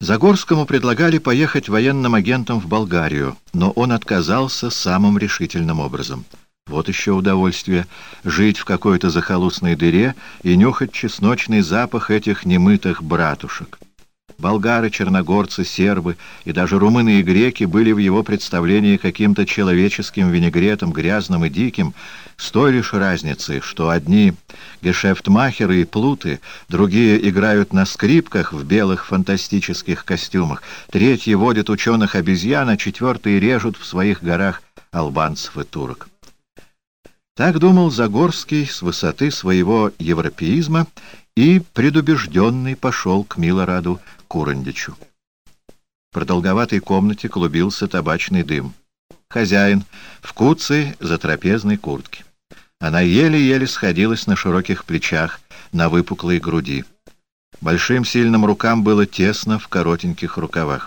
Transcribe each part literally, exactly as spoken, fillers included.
Загорскому предлагали поехать военным агентом в Болгарию, но он отказался самым решительным образом. Вот еще удовольствие — жить в какой-то захолустной дыре и нюхать чесночный запах этих немытых братушек. Болгары, черногорцы, сербы и даже румыны и греки были в его представлении каким-то человеческим винегретом, грязным и диким, с той лишь разницей, что одни гешефтмахеры и плуты, другие играют на скрипках в белых фантастических костюмах, третьи водят ученых-обезьян, а четвертые режут в своих горах албанцев и турок. Так думал Загорский с высоты своего европеизма и предубежденный пошел к Милораду Курандичу. В продолговатой комнате клубился табачный дым. Хозяин в куцей затрапезной куртке. Она еле-еле сходилась на широких плечах, на выпуклой груди. Большим сильным рукам было тесно в коротеньких рукавах.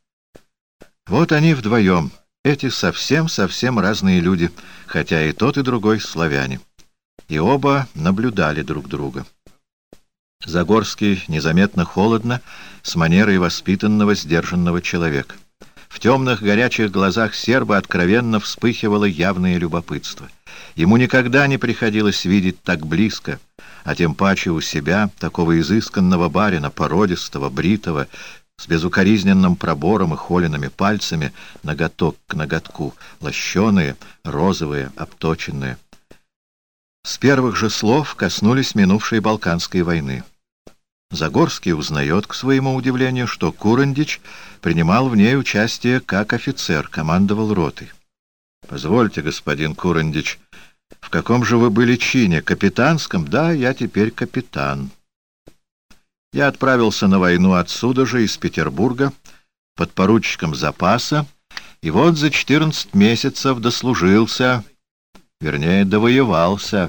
Вот они вдвоем, эти совсем-совсем разные люди, хотя и тот, и другой славяне. И оба наблюдали друг друга. Загорский незаметно холодно, с манерой воспитанного, сдержанного человека. В темных горячих глазах серба откровенно вспыхивало явное любопытство. Ему никогда не приходилось видеть так близко, а тем паче у себя, такого изысканного барина, породистого, бритого, с безукоризненным пробором и холеными пальцами, ноготок к ноготку, лощеные, розовые, обточенные. С первых же слов коснулись минувшей Балканской войны. Загорский узнает, к своему удивлению, что Курандич принимал в ней участие как офицер, командовал ротой. «Позвольте, господин Курандич, в каком же вы были чине? Капитанском? Да, я теперь капитан. Я отправился на войну отсюда же, из Петербурга, подпоручиком запаса, и вот за четырнадцать месяцев дослужился, вернее, довоевался».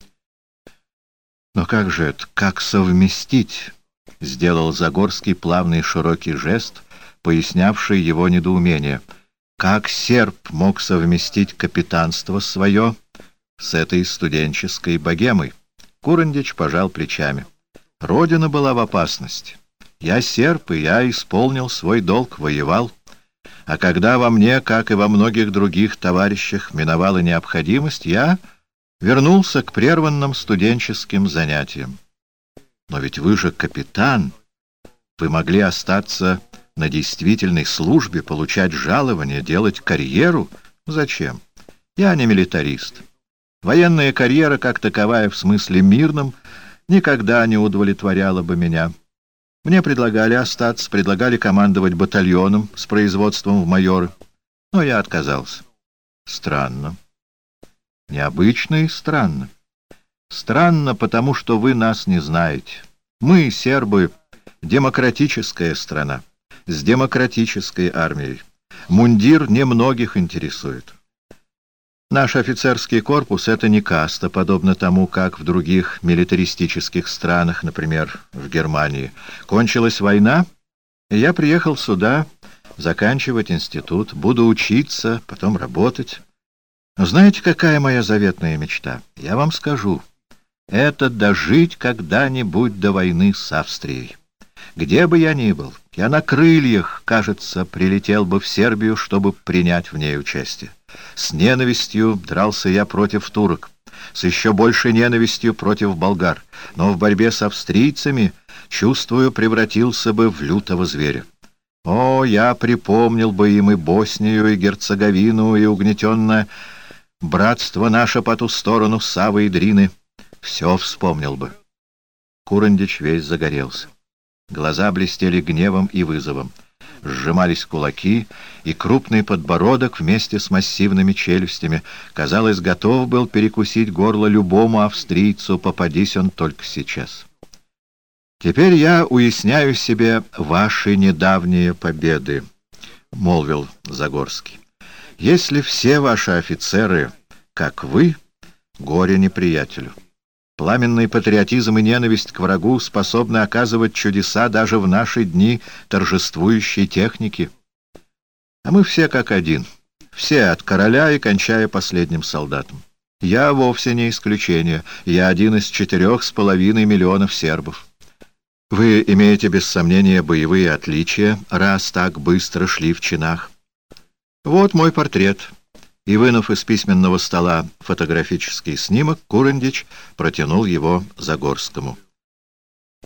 «Но как же это, как совместить?» — сделал Загорский плавный широкий жест, пояснявший его недоумение. «Как серб мог совместить капитанство свое с этой студенческой богемой?» Курандич пожал плечами. «Родина была в опасности. Я серб, и я исполнил свой долг, воевал. А когда во мне, как и во многих других товарищах, миновала необходимость, я вернулся к прерванным студенческим занятиям. Но ведь вы же капитан. Вы могли остаться на действительной службе, получать жалование, делать карьеру. Зачем? Я не милитарист. Военная карьера, как таковая в смысле мирном, никогда не удовлетворяла бы меня. Мне предлагали остаться, предлагали командовать батальоном с производством в майоры, но я отказался. Странно. Необычно и странно. Странно, потому что вы нас не знаете. Мы, сербы, демократическая страна, с демократической армией. Мундир немногих интересует. Наш офицерский корпус — это не каста, подобно тому, как в других милитаристических странах, например, в Германии. Кончилась война, и я приехал сюда заканчивать институт, буду учиться, потом работать. Знаете, какая моя заветная мечта? Я вам скажу. Это дожить когда-нибудь до войны с Австрией. Где бы я ни был, я на крыльях, кажется, прилетел бы в Сербию, чтобы принять в ней участие. С ненавистью дрался я против турок, с еще большей ненавистью против болгар, но в борьбе с австрийцами, чувствую, превратился бы в лютого зверя. О, я припомнил бы им и Боснию, и Герцеговину, и угнетенное братство наше по ту сторону Савы и Дрины. Все вспомнил бы. Курандич весь загорелся. Глаза блестели гневом и вызовом. Сжимались кулаки, и крупный подбородок вместе с массивными челюстями, казалось, готов был перекусить горло любому австрийцу, попадись он только сейчас. «Теперь я уясняю себе ваши недавние победы», — молвил Загорский. «Если все ваши офицеры, как вы, горе неприятелю. Пламенный патриотизм и ненависть к врагу способны оказывать чудеса даже в наши дни торжествующей техники. А мы все как один, все от короля и кончая последним солдатом. Я вовсе не исключение, я один из четырех с половиной миллионов сербов. Вы имеете без сомнения боевые отличия, раз так быстро шли в чинах. Вот мой портрет». И, вынув из письменного стола фотографический снимок, Курандич протянул его Загорскому.